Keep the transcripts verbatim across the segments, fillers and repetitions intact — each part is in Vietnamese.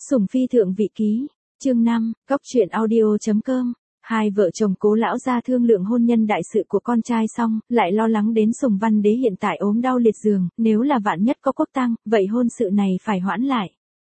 Sủng phi thượng vị ký, chương năm, cóc truyện audio chấm com. Hai vợ chồng Cố lão gia thương lượng hôn nhân đại sự của con trai xong, lại lo lắng đến Sùng Văn Đế hiện tại ốm đau liệt giường, nếu là vạn nhất có quốc tang, vậy hôn sự này phải hoãn lại.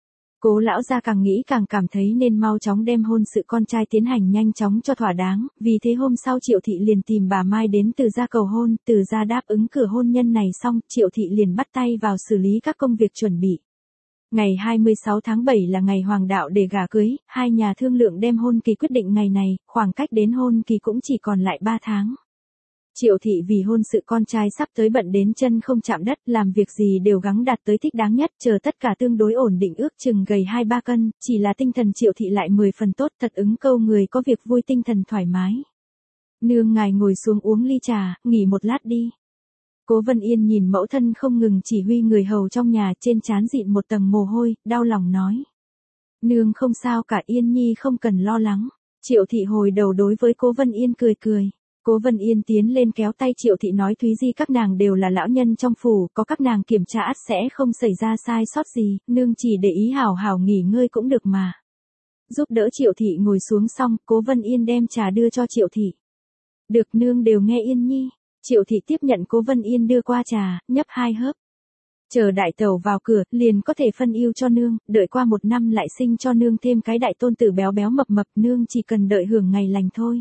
Cố lão gia càng nghĩ càng cảm thấy nên mau chóng đem hôn sự con trai tiến hành nhanh chóng cho thỏa đáng, vì thế hôm sau Triệu thị liền tìm bà Mai đến Từ gia cầu hôn, Từ gia đáp ứng cửa hôn nhân này xong, Triệu thị liền bắt tay vào xử lý các công việc chuẩn bị. Ngày hai mươi sáu tháng bảy là ngày hoàng đạo để gả cưới, hai nhà thương lượng đem hôn kỳ quyết định ngày này, khoảng cách đến hôn kỳ cũng chỉ còn lại ba tháng. Triệu thị vì hôn sự con trai sắp tới bận đến chân không chạm đất, làm việc gì đều gắng đạt tới thích đáng nhất, chờ tất cả tương đối ổn định ước chừng gầy hai ba cân, chỉ là tinh thần Triệu thị lại mười phần tốt, thật ứng câu người có việc vui tinh thần thoải mái. Nương ngài ngồi xuống uống ly trà, nghỉ một lát đi. Cố Vân Yên nhìn mẫu thân không ngừng chỉ huy người hầu trong nhà, trên trán dịn một tầng mồ hôi, đau lòng nói. Nương không sao cả, Yên nhi không cần lo lắng. Triệu thị hồi đầu đối với Cố Vân Yên cười cười. Cố Vân Yên tiến lên kéo tay Triệu thị nói Thúy Di các nàng đều là lão nhân trong phủ, có các nàng kiểm tra ắt sẽ không xảy ra sai sót gì, nương chỉ để ý hảo hảo nghỉ ngơi cũng được mà. Giúp đỡ Triệu thị ngồi xuống xong, Cố Vân Yên đem trà đưa cho Triệu thị. Được, nương đều nghe Yên nhi. Triệu thị tiếp nhận Cố Vân Yên đưa qua trà, nhấp hai hớp. Chờ đại tẩu vào cửa, liền có thể phân ưu cho nương, đợi qua một năm lại sinh cho nương thêm cái đại tôn tử béo béo mập mập, nương chỉ cần đợi hưởng ngày lành thôi.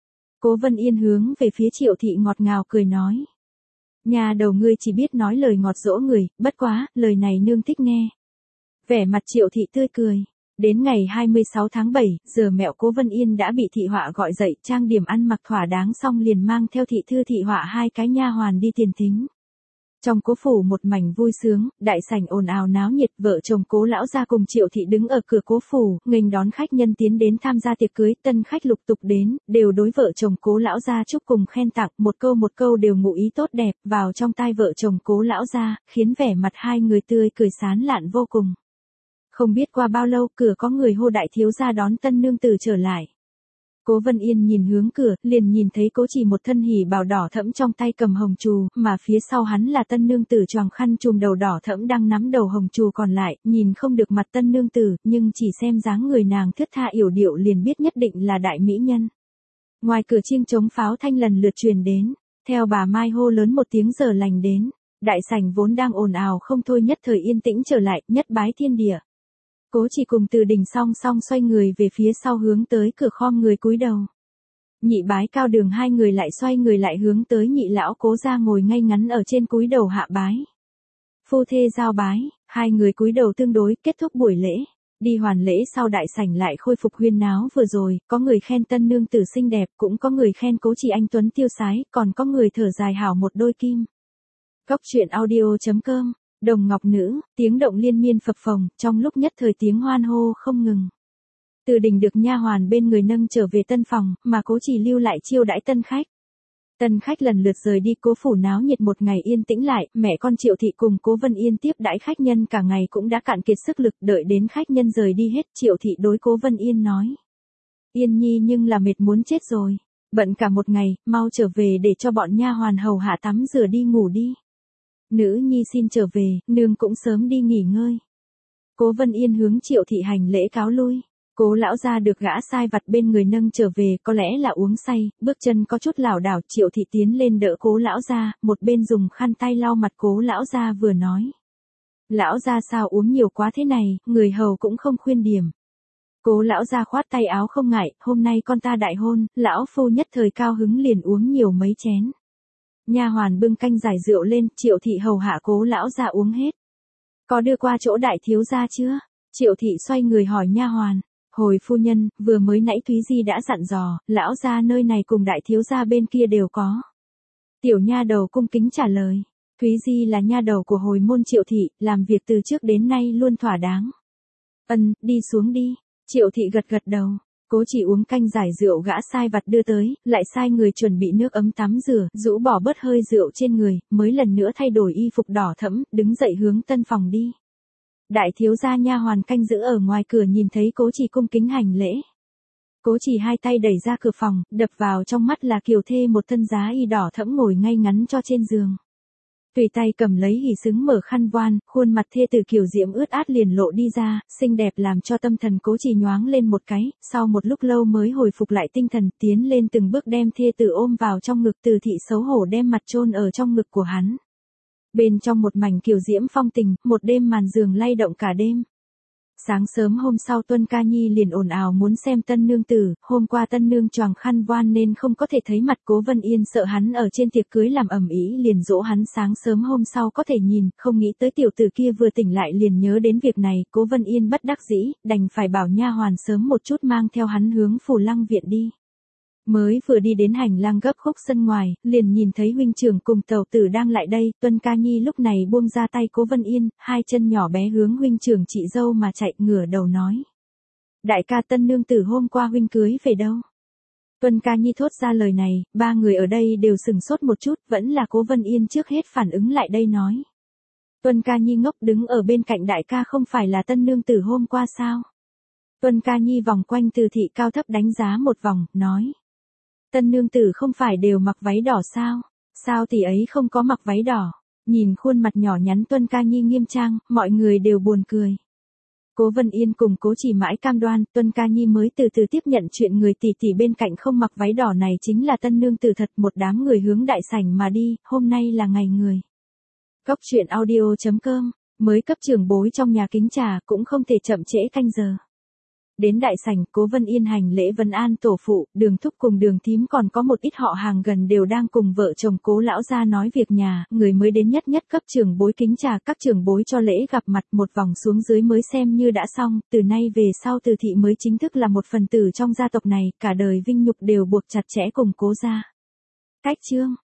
Cố Vân Yên hướng về phía Triệu thị ngọt ngào cười nói. Nhà đầu ngươi chỉ biết nói lời ngọt dỗ người, bất quá, lời này nương thích nghe. Vẻ mặt Triệu thị tươi cười. Đến ngày hai mươi sáu tháng bảy, giờ mẹo Cố Vân Yên đã bị thị họa gọi dậy, trang điểm ăn mặc thỏa đáng xong liền mang theo thị thư thị họa hai cái nha hoàn đi tiền thính. Trong cố phủ một mảnh vui sướng, đại sảnh ồn ào náo nhiệt, vợ chồng Cố lão gia cùng Triệu thị đứng ở cửa cố phủ, nghênh đón khách nhân tiến đến tham gia tiệc cưới, tân khách lục tục đến, đều đối vợ chồng Cố lão gia chúc cùng khen tặng, một câu một câu đều ngụ ý tốt đẹp, vào trong tai vợ chồng Cố lão gia, khiến vẻ mặt hai người tươi cười sán lạn vô cùng. Không biết qua bao lâu, cửa có người hô đại thiếu gia đón tân nương tử trở lại. Cố Vân Yên nhìn hướng cửa, liền nhìn thấy Cố Chỉ một thân hỉ bào đỏ thẫm trong tay cầm hồng trù, mà phía sau hắn là tân nương tử choàng khăn trùm đầu đỏ thẫm đang nắm đầu hồng trù còn lại, nhìn không được mặt tân nương tử, nhưng chỉ xem dáng người nàng thướt tha yểu điệu liền biết nhất định là đại mỹ nhân. Ngoài cửa chiêng trống pháo thanh lần lượt truyền đến, theo bà Mai hô lớn một tiếng giờ lành đến, đại sảnh vốn đang ồn ào không thôi nhất thời yên tĩnh trở lại, nhất bái thiên địa. Cố Chỉ cùng Từ Đình song song xoay người về phía sau hướng tới cửa khom người cúi đầu. Nhị bái Cao Đường hai người lại xoay người lại hướng tới nhị lão Cố gia ngồi ngay ngắn ở trên cúi đầu hạ bái. Phu thê giao bái, hai người cúi đầu tương đối, kết thúc buổi lễ. Đi hoàn lễ sau đại sảnh lại khôi phục huyên náo vừa rồi, có người khen tân nương tử xinh đẹp, cũng có người khen Cố Chỉ anh tuấn tiêu sái, còn có người thở dài hảo một đôi kim. Cóc truyện audio chấm com. Đồng ngọc nữ, tiếng động liên miên phập phồng, trong lúc nhất thời tiếng hoan hô không ngừng. Từ Đình được nha hoàn bên người nâng trở về tân phòng, mà Cố Chỉ lưu lại chiêu đãi tân khách. Tân khách lần lượt rời đi, cố phủ náo nhiệt một ngày yên tĩnh lại, mẹ con Triệu thị cùng Cố Vân Yên tiếp đãi khách nhân cả ngày cũng đã cạn kiệt sức lực, đợi đến khách nhân rời đi hết, Triệu thị đối Cố Vân Yên nói. Yên nhi nhưng là mệt muốn chết rồi, bận cả một ngày, mau trở về để cho bọn nha hoàn hầu hạ tắm rửa đi ngủ đi. Nữ nhi xin trở về, nương cũng sớm đi nghỉ ngơi. Cố Vân Yên hướng Triệu thị hành lễ cáo lui. Cố lão gia được gã sai vặt bên người nâng trở về, có lẽ là uống say, bước chân có chút lảo đảo, Triệu thị tiến lên đỡ Cố lão gia, một bên dùng khăn tay lau mặt Cố lão gia vừa nói. Lão gia sao uống nhiều quá thế này, người hầu cũng không khuyên điểm. Cố lão gia khoát tay áo không ngại, hôm nay con ta đại hôn, lão phu nhất thời cao hứng liền uống nhiều mấy chén. Nha hoàn bưng canh giải rượu lên, Triệu thị hầu hạ Cố lão gia uống hết. Có đưa qua chỗ đại thiếu gia chưa? Triệu thị xoay người hỏi nha hoàn. Hồi phu nhân, vừa mới nãy Thúy Di đã dặn dò, lão gia nơi này cùng đại thiếu gia bên kia đều có. Tiểu nha đầu cung kính trả lời. Thúy Di là nha đầu của hồi môn Triệu thị, làm việc từ trước đến nay luôn thỏa đáng. Ân, đi xuống đi. Triệu thị gật gật đầu. Cố Chỉ uống canh giải rượu gã sai vặt đưa tới, lại sai người chuẩn bị nước ấm tắm rửa, rũ bỏ bớt hơi rượu trên người, mới lần nữa thay đổi y phục đỏ thẫm, đứng dậy hướng tân phòng đi. Đại thiếu gia nha hoàn canh giữ ở ngoài cửa nhìn thấy Cố Chỉ cung kính hành lễ. Cố Chỉ hai tay đẩy ra cửa phòng, đập vào trong mắt là kiều thê một thân giá y đỏ thẫm ngồi ngay ngắn cho trên giường. Tùy tay cầm lấy hỉ xứng mở khăn voan, khuôn mặt thê tử kiều diễm ướt át liền lộ đi ra, xinh đẹp làm cho tâm thần Cố Trì nhoáng lên một cái, sau một lúc lâu mới hồi phục lại tinh thần, tiến lên từng bước đem thê tử ôm vào trong ngực. Từ thị xấu hổ đem mặt chôn ở trong ngực của hắn. Bên trong một mảnh kiều diễm phong tình, một đêm màn giường lay động cả đêm. Sáng sớm hôm sau Tuân Ca Nhi liền ồn ào muốn xem tân nương tử, hôm qua tân nương choàng khăn voan nên không có thể thấy mặt. Cố Vân Yên sợ hắn ở trên tiệc cưới làm ầm ĩ liền dỗ hắn sáng sớm hôm sau có thể nhìn, không nghĩ tới tiểu tử kia vừa tỉnh lại liền nhớ đến việc này. Cố Vân Yên bất đắc dĩ, đành phải bảo nha hoàn sớm một chút mang theo hắn hướng Phù Lăng viện đi. Mới vừa đi đến hành lang gấp khúc sân ngoài, liền nhìn thấy huynh trưởng cùng tẩu tử đang lại đây. Tuân Ca Nhi lúc này buông ra tay Cố Vân Yên, hai chân nhỏ bé hướng huynh trưởng chị dâu mà chạy, ngửa đầu nói: đại ca, tân nương tử hôm qua huynh cưới về đâu? Tuân Ca Nhi thốt ra lời này, ba người ở đây đều sừng sốt một chút, vẫn là Cố Vân Yên trước hết phản ứng lại đây nói. Tuân Ca Nhi ngốc đứng ở bên cạnh, đại ca không phải là tân nương tử hôm qua sao? Tuân Ca Nhi vòng quanh Từ thị cao thấp đánh giá một vòng, nói: tân nương tử không phải đều mặc váy đỏ sao? Sao tỷ ấy không có mặc váy đỏ? Nhìn khuôn mặt nhỏ nhắn Tuân Ca Nhi nghiêm trang, mọi người đều buồn cười. Cố Vân Yên cùng Cố Trì mãi cam đoan, Tuân Ca Nhi mới từ từ tiếp nhận chuyện người tỷ tỷ bên cạnh không mặc váy đỏ này chính là tân nương tử thật. Một đám người hướng đại sảnh mà đi, hôm nay là ngày người. Cóc truyện audio chấm com, mới cấp trưởng bối trong nhà kính trà, cũng không thể chậm trễ canh giờ. Đến đại sảnh, Cố Vân Yên hành lễ vân an tổ phụ, Đường thúc cùng Đường thím còn có một ít họ hàng gần đều đang cùng vợ chồng Cố lão gia nói việc nhà. Người mới đến nhất nhất cấp trưởng bối kính trà, các trưởng bối cho lễ gặp mặt, một vòng xuống dưới mới xem như đã xong. Từ nay về sau Từ thị mới chính thức là một phần tử trong gia tộc này, cả đời vinh nhục đều buộc chặt chẽ cùng Cố gia. Cách chương